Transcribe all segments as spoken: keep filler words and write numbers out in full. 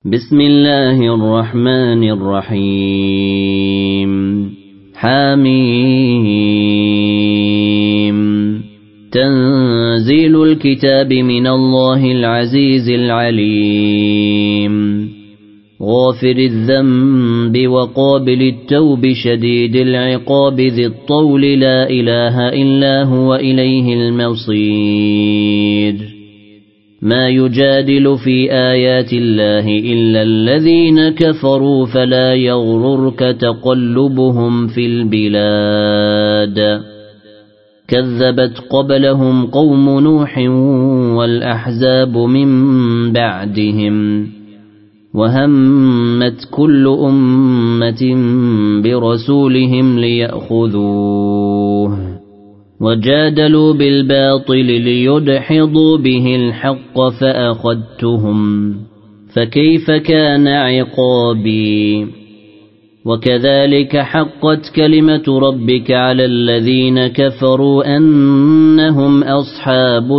بسم الله الرحمن الرحيم حميم تنزيل الكتاب من الله العزيز العليم غافر الذنب وقابل التوب شديد العقاب ذي الطول لا إله إلا هو إليه المصير ما يجادل في آيات الله إلا الذين كفروا فلا يغررك تقلبهم في البلاد كذبت قبلهم قوم نوح والأحزاب من بعدهم وهمت كل أمة برسولهم ليأخذوه وجادلوا بالباطل ليدحضوا به الحق فأخذتهم فكيف كان عقابي وكذلك حقت كلمة ربك على الذين كفروا أنهم أصحاب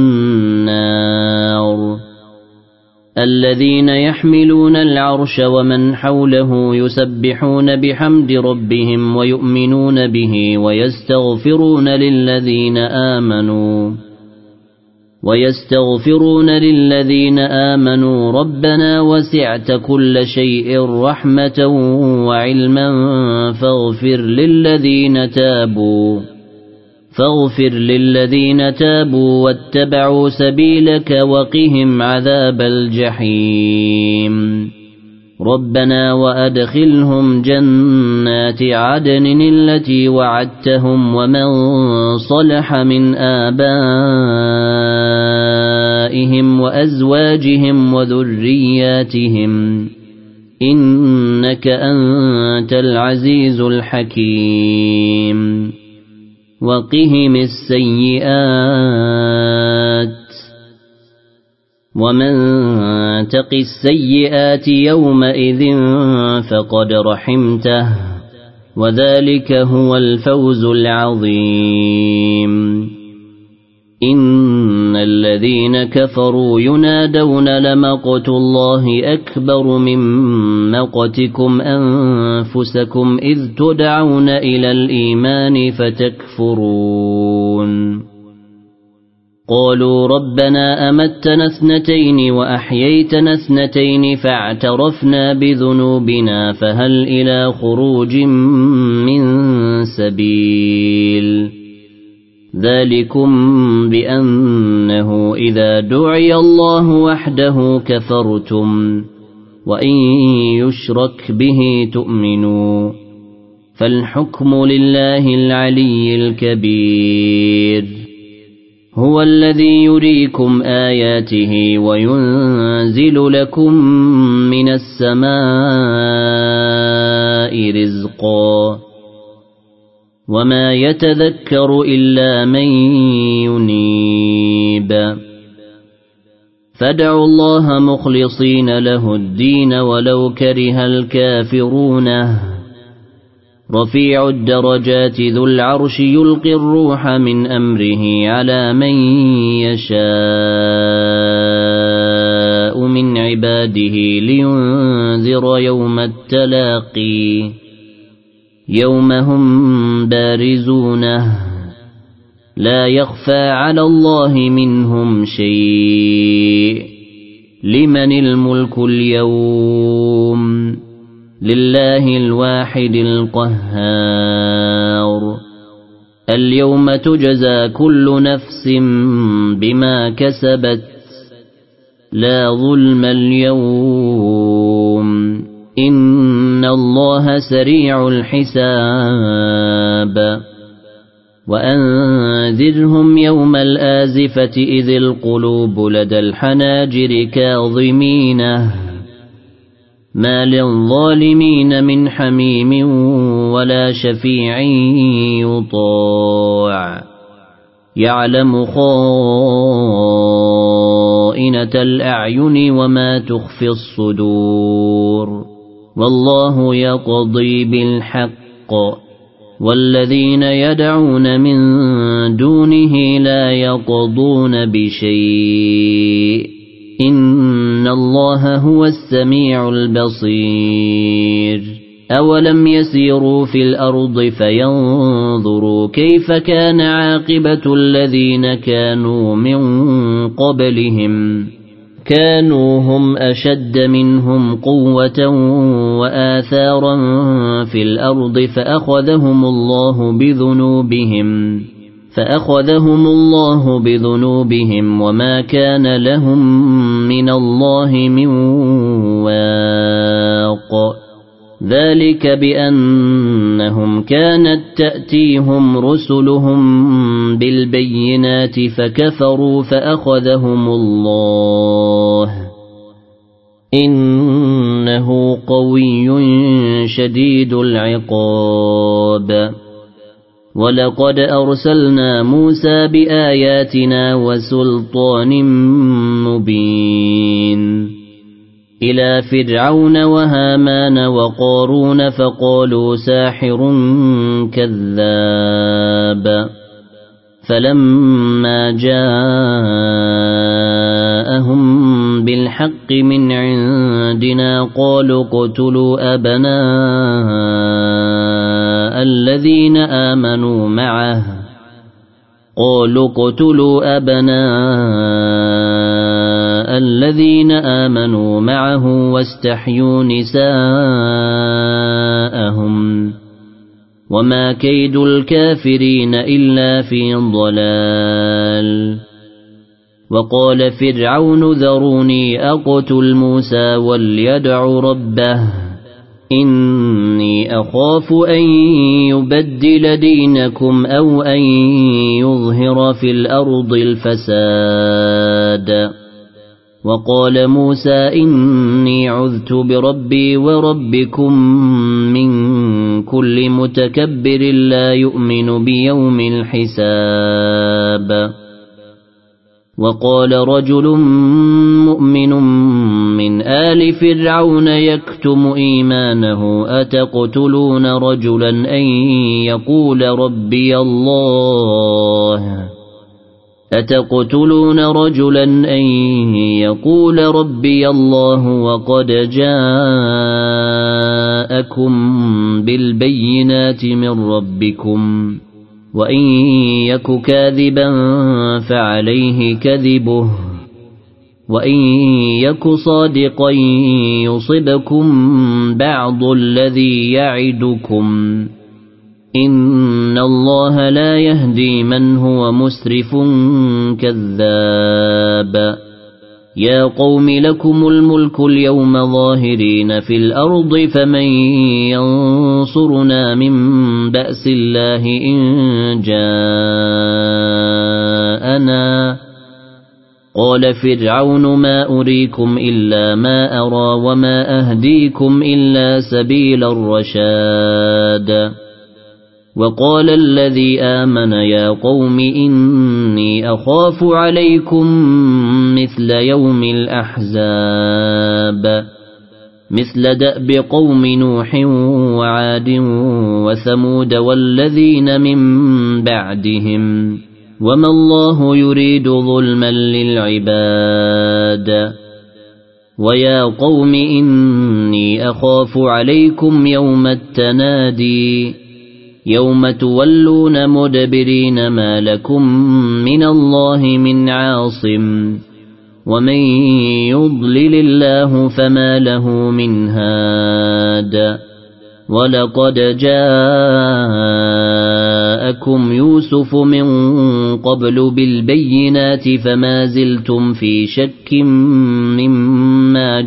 النار الذين يحملون العرش ومن حوله يسبحون بحمد ربهم ويؤمنون به ويستغفرون للذين آمنوا ويستغفرون للذين آمنوا ربنا وسعت كل شيء رحمة وعلما فاغفر للذين تابوا فاغفر للذين تابوا واتبعوا سبيلك وقهم عذاب الجحيم ربنا وأدخلهم جنات عدن التي وعدتهم ومن صلح من آبائهم وأزواجهم وذرياتهم إنك أنت العزيز الحكيم وقهم السيئات ومن تق السيئات يومئذ فقد رحمته وذلك هو الفوز العظيم إن الذين كفروا ينادون لمقت الله أكبر من مقتكم أنفسكم إذ تدعون إلى الإيمان فتكفرون قالوا ربنا أمتنا اثنتين وأحييتنا اثنتين فاعترفنا بذنوبنا فهل إلى خروج من سبيل ذلكم بأنه إذا دعي الله وحده كفرتم وإن يشرك به تؤمنوا فالحكم لله العلي الكبير هو الذي يريكم آياته وينزل لكم من السماء رزقا وما يتذكر إلا من ينيب فادعوا الله مخلصين له الدين ولو كره الكافرون رفيع الدرجات ذو العرش يلقي الروح من أمره على من يشاء من عباده لينذر يوم التلاقي يوم هم بارزونه لا يخفى على الله منهم شيء لمن الملك اليوم لله الواحد القهار اليوم تجزى كل نفس بما كسبت لا ظلم اليوم إن الله سريع الحساب وأنذرهم يوم الآزفة إذ القلوب لدى الحناجر كاظمينه ما للظالمين من حميم ولا شفيع يطاع يعلم خائنة الأعين وما تخفي الصدور والله يقضي بالحق والذين يدعون من دونه لا يقضون بشيء إن إن الله هو السميع البصير أولم يسيروا في الأرض فينظروا كيف كان عاقبة الذين كانوا من قبلهم كانوا هم أشد منهم قوة وآثارا في الأرض فأخذهم الله بذنوبهم فأخذهم الله بذنوبهم وما كان لهم من الله من واق ذلك بأنهم كانت تأتيهم رسلهم بالبينات فكفروا فأخذهم الله إنه قوي شديد العقاب ولقد أرسلنا موسى بآياتنا وسلطان مبين إلى فرعون وهامان وقارون فقالوا ساحر كذاب فلما جاءهم بالحق من عندنا قالوا اقتلوا أبناء الذين آمنوا معه قالوا اقتلوا أبناء الذين آمنوا معه واستحيوا نساءهم وما كيد الكافرين إلا في ضلال وقال فرعون ذروني أقتل موسى وليدع ربه إني أخاف أن يبدل دينكم أو أن يظهر في الأرض الفساد وقال موسى إني عذت بربي وربكم من كل متكبر لا يؤمن بيوم الحساب وقال رجل مؤمن من آل فرعون يكتم إيمانه أتقتلون رجلا أن يقول ربي الله أتقتلون رجلا أن يقول ربي الله وقد جاءكم بالبينات من ربكم وإن يك كاذبا فعليه كذبه وإن يك صادقا يصبكم بعض الذي يعدكم إن الله لا يهدي من هو مسرف كذاب يا قوم لكم الملك اليوم ظاهرين في الأرض فمن ينصرنا من بأس الله إن جاءنا قال فرعون ما أريكم إلا ما أرى وما أهديكم إلا سبيل الرشاد وقال الذي آمن يا قوم إني أخاف عليكم مثل يوم الأحزاب مثل دأب قوم نوح وعاد وثمود والذين من بعدهم وما الله يريد ظلما للعباد ويا قوم إني أخاف عليكم يوم التنادي يوم تولون مدبرين ما لكم من الله من عاصم ومن يضلل الله فما له من هاد ولقد جاءكم يوسف من قبل بالبينات فما زلتم في شك مما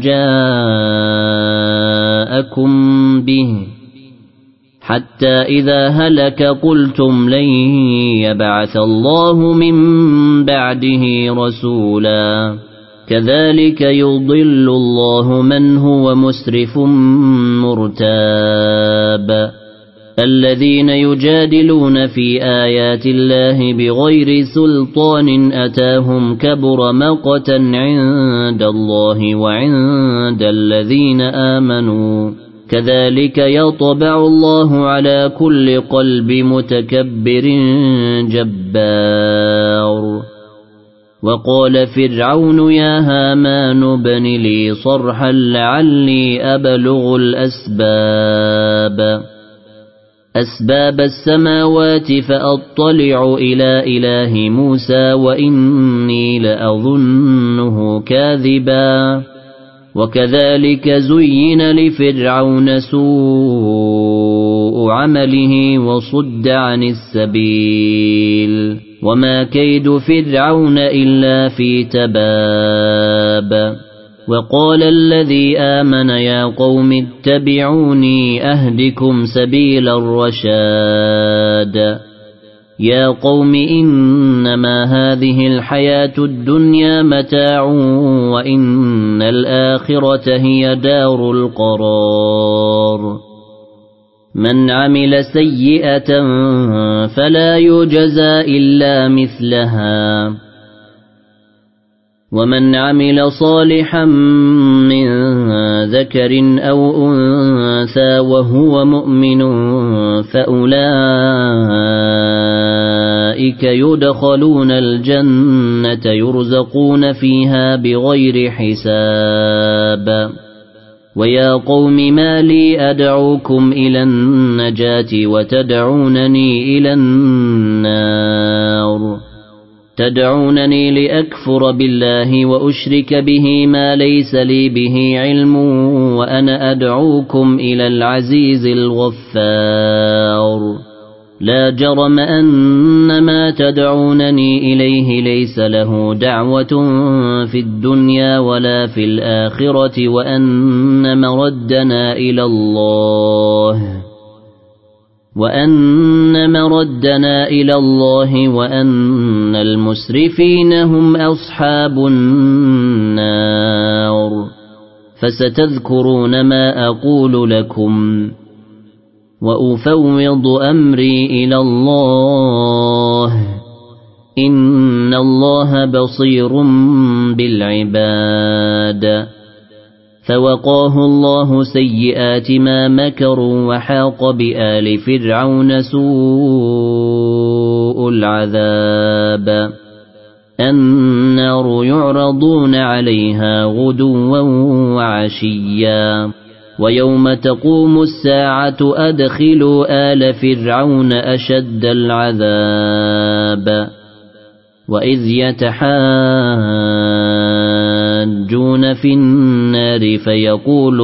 جاءكم به حتى إذا هلك قلتم لن يبعث الله من بعده رسولا كذلك يضل الله من هو مسرف مرتاب الذين يجادلون في آيات الله بغير سلطان أتاهم كبر مقتا عند الله وعند الذين آمنوا كذلك يطبع الله على كل قلب متكبر جبار وقال فرعون يا هامان ابن لي صرحا لعلي أبلغ الأسباب أسباب السماوات فأطلع إلى إله موسى وإني لأظنه كاذبا وكذلك زين لفرعون سوء عمله وصد عن السبيل وما كيد فرعون إلا في تباب وقال الذي آمن يا قوم اتبعوني أهدكم سبيل الرشاد يا قوم إنما هذه الحياة الدنيا متاع وإن الآخرة هي دار القرار من عمل سيئة فلا يجزى إلا مثلها ومن عمل صالحا من ذكر أو أنثى وهو مؤمن فأولئك يدخلون الجنة يرزقون فيها بغير حساب ويا قوم ما لي أدعوكم إلى النجاة وتدعونني إلى النار تدعونني لأكفر بالله وأشرك به ما ليس لي به علم وأنا أدعوكم إلى العزيز الغفار لا جرم أن ما تدعونني إليه ليس له دعوة في الدنيا ولا في الآخرة وأن مردنا إلى الله وأن مردنا إلى الله وأن المسرفين هم أصحاب النار فستذكرون ما أقول لكم وأفوض أمري إلى الله إن الله بصير بالعباد فوقاه الله سيئات ما مكروا وحاق بآل فرعون سوء العذاب النار يعرضون عليها غدوا وعشيا ويوم تقوم الساعة أدخلوا آل فرعون أشد العذاب وإذ يتحاجون في النار فيقول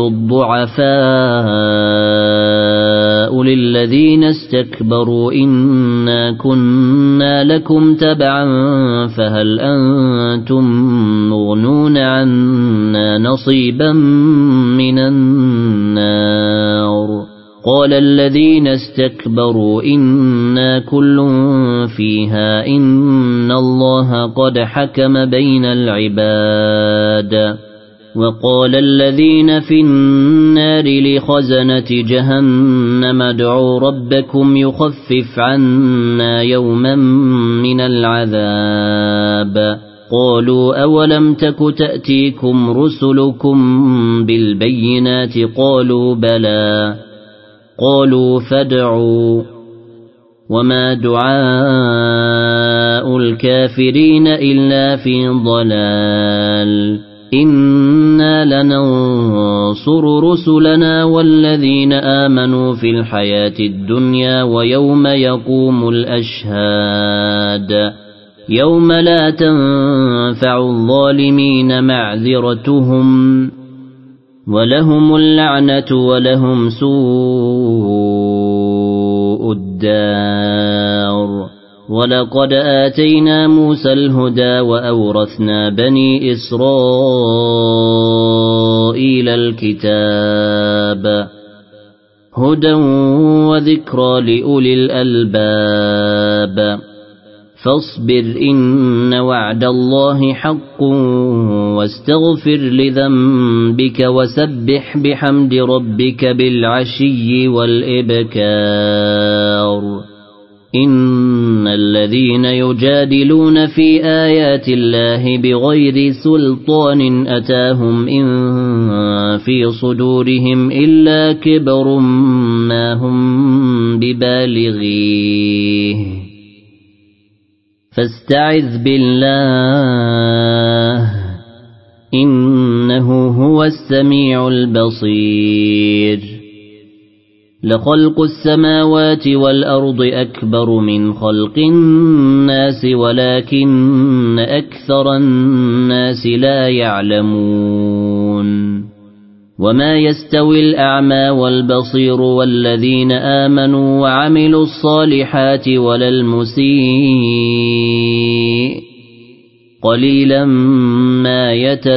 الضعفاء للذين استكبروا إنا كنا لكم تبعا فهل أنتم مغنون عنا نصيبا من النار قال الذين استكبروا إنا كل فيها إن الله قد حكم بين العباد وقال الذين في النار لخزنة جهنم ادعوا ربكم يخفف عنا يوما من العذاب قالوا أولم تك تأتيكم رسلكم بالبينات قالوا بلى قالوا فادعوا وما دعاء الكافرين إلا في ضلال إنا لننصر رسلنا والذين آمنوا في الحياة الدنيا ويوم يقوم الأشهاد يوم لا تنفع الظالمين معذرتهم ولهم اللعنة ولهم سوء الدار ولقد آتينا موسى الهدى وأورثنا بني إسرائيل الكتاب هدى وذكرى لأولي الألباب فاصبر إن وعد الله حق واستغفر لذنبك وسبح بحمد ربك بالعشي والإبكار إن الذين يجادلون في آيات الله بغير سلطان أتاهم إن في صدورهم إلا كبر ما هم ببالغيه فاستعذ بالله إنه هو السميع البصير لخلق السماوات والأرض أكبر من خلق الناس ولكن أكثر الناس لا يعلمون وما يستوي الأعمى والبصير والذين آمنوا وعملوا الصالحات ولا المسيء قليلا ما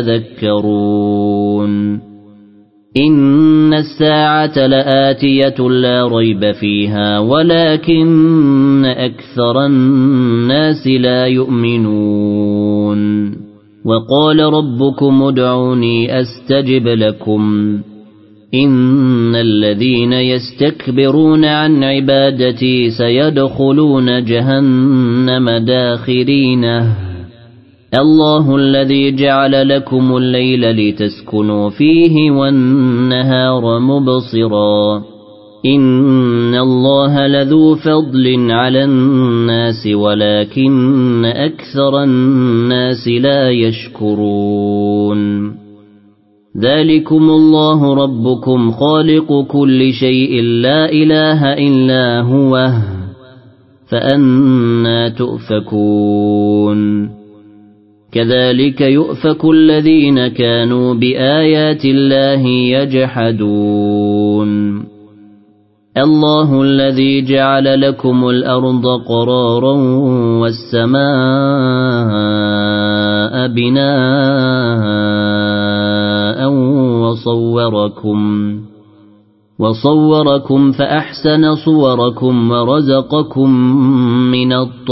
يتذكرون إن الساعة لآتية لا ريب فيها ولكن أكثر الناس لا يؤمنون وقال ربكم ادعوني أستجب لكم إن الذين يستكبرون عن عبادتي سيدخلون جهنم داخرين الله الذي جعل لكم الليل لتسكنوا فيه والنهار مبصرا إن الله لذو فضل على الناس ولكن أكثر الناس لا يشكرون ذلكم الله ربكم خالق كل شيء لا إله إلا هو فأنى تؤفكون كذلك يؤفك الذين كانوا بآيات الله يجحدون الله الذي جعل لكم الأرض قرارا والسماء بناء وصوركم وصوركم فأحسن صوركم ورزقكم من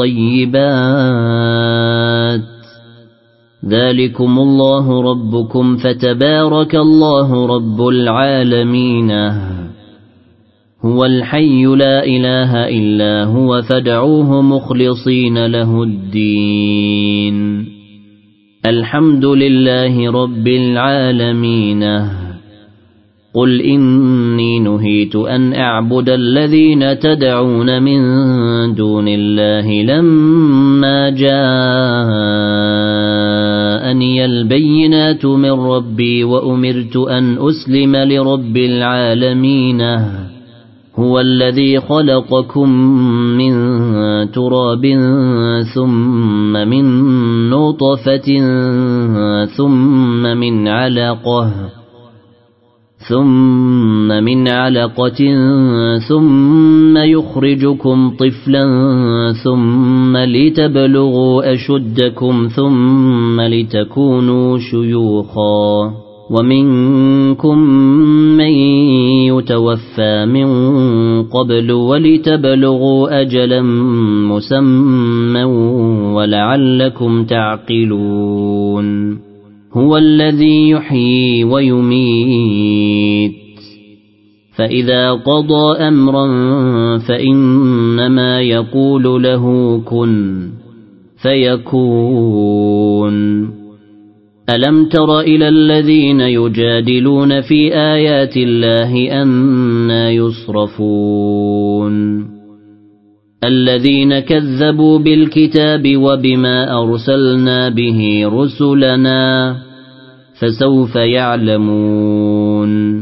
الطيبات ذلكم الله ربكم فتبارك الله رب العالمين هو الحي لا إله إلا هو فادعوه مخلصين له الدين الحمد لله رب العالمين قل إني نهيت أن أعبد الذين تدعون من دون الله لما جاءني البينات من ربي وأمرت أن أسلم لرب العالمين هو الذي خلقكم من تراب ثم من نطفة ثم من علقة ثم من علقة ثم يخرجكم طفلا ثم لتبلغوا أشدكم ثم لتكونوا شيوخا ومنكم من يتوفى من قبل ولتبلغوا أجلا مسمى ولعلكم تعقلون هو الذي يحيي ويميت فإذا قضى أمرا فإنما يقول له كن فيكون ألم تر إلى الذين يجادلون في آيات الله أنى يصرفون الذين كذبوا بالكتاب وبما أرسلنا به رسلنا فسوف يعلمون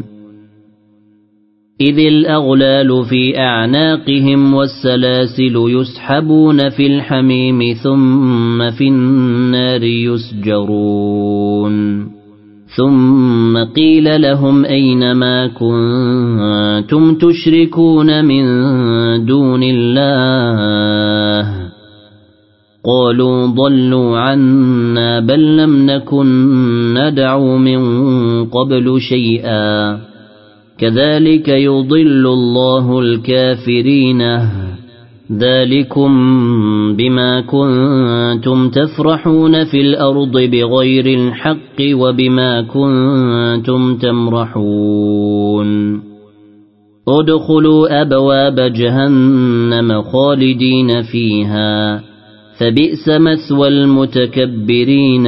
إذ الأغلال في أعناقهم والسلاسل يسحبون في الحميم ثم في النار يسجرون ثم قيل لهم أين ما كنتم تشركون من دون الله قالوا ضلوا عنا بل لم نكن ندعو من قبل شيئا كذلك يضل الله الكافرين ذلكم بما كنتم تفرحون في الأرض بغير الحق وبما كنتم تمرحون ادخلوا أبواب جهنم خالدين فيها فبئس مثوى المتكبرين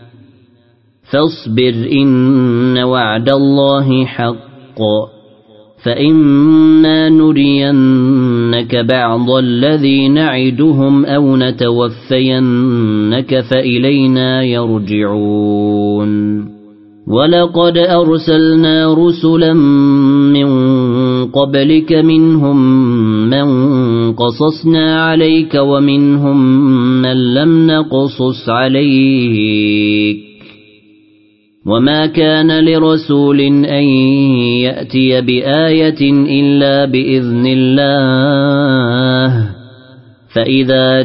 فاصبر إن وعد الله حق فإما نرينك بعض الذي نعدهم أو نتوفينك فإلينا يرجعون ولقد أرسلنا رسلا من قبلك منهم من قصصنا عليك ومنهم من لم نقصص عليك وما كان لرسول أن يأتي بآية إلا بإذن الله فإذا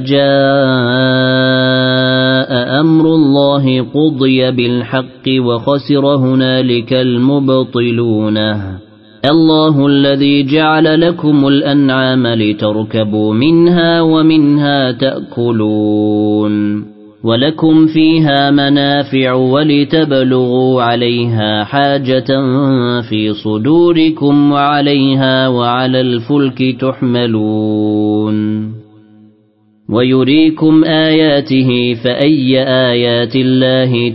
جاء أمر الله قضي بالحق وخسر هنالك المبطلون الله الذي جعل لكم الأنعام لتركبوا منها ومنها تأكلون ولكم فيها منافع ولتبلغوا عليها حاجة في صدوركم وعليها وعلى الفلك تحملون ويريكم آياته فأي آيات الله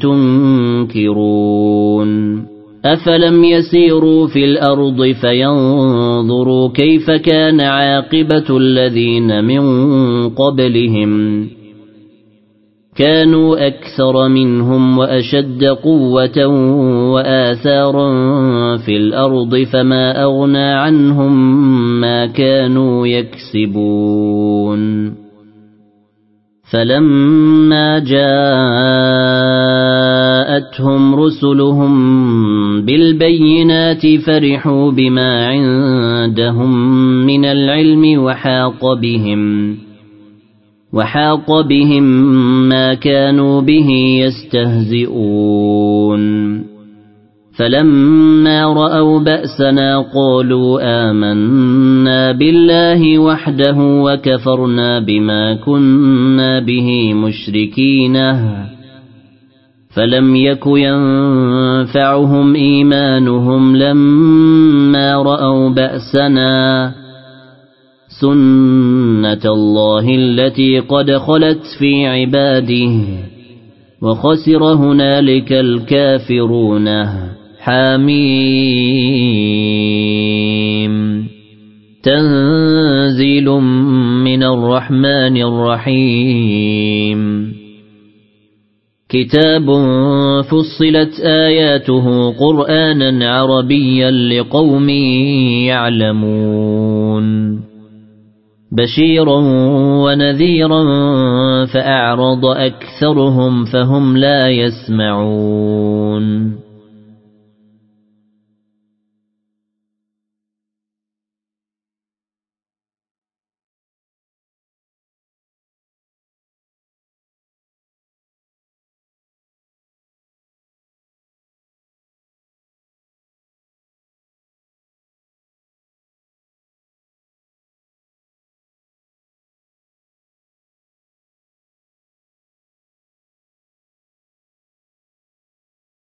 تنكرون أفلم يسيروا في الأرض فينظروا كيف كان عاقبة الذين من قبلهم كانوا أكثر منهم وأشد قوة وآثارا في الأرض فما أغنى عنهم ما كانوا يكسبون فلما جاءتهم رسلهم بالبينات فرحوا بما عندهم من العلم وحاق بهم وحاق بهم ما كانوا به يستهزئون فلما رأوا بأسنا قالوا آمنا بالله وحده وكفرنا بما كنا به مشركين فلم يك ينفعهم إيمانهم لما رأوا بأسنا سنة الله التي قد خلت في عباده وخسر هنالك الكافرون حميم تنزيل من الرحمن الرحيم كتاب فصلت آياته قرآنا عربيا لقوم يعلمون بشيرا ونذيرا فأعرض أكثرهم فهم لا يسمعون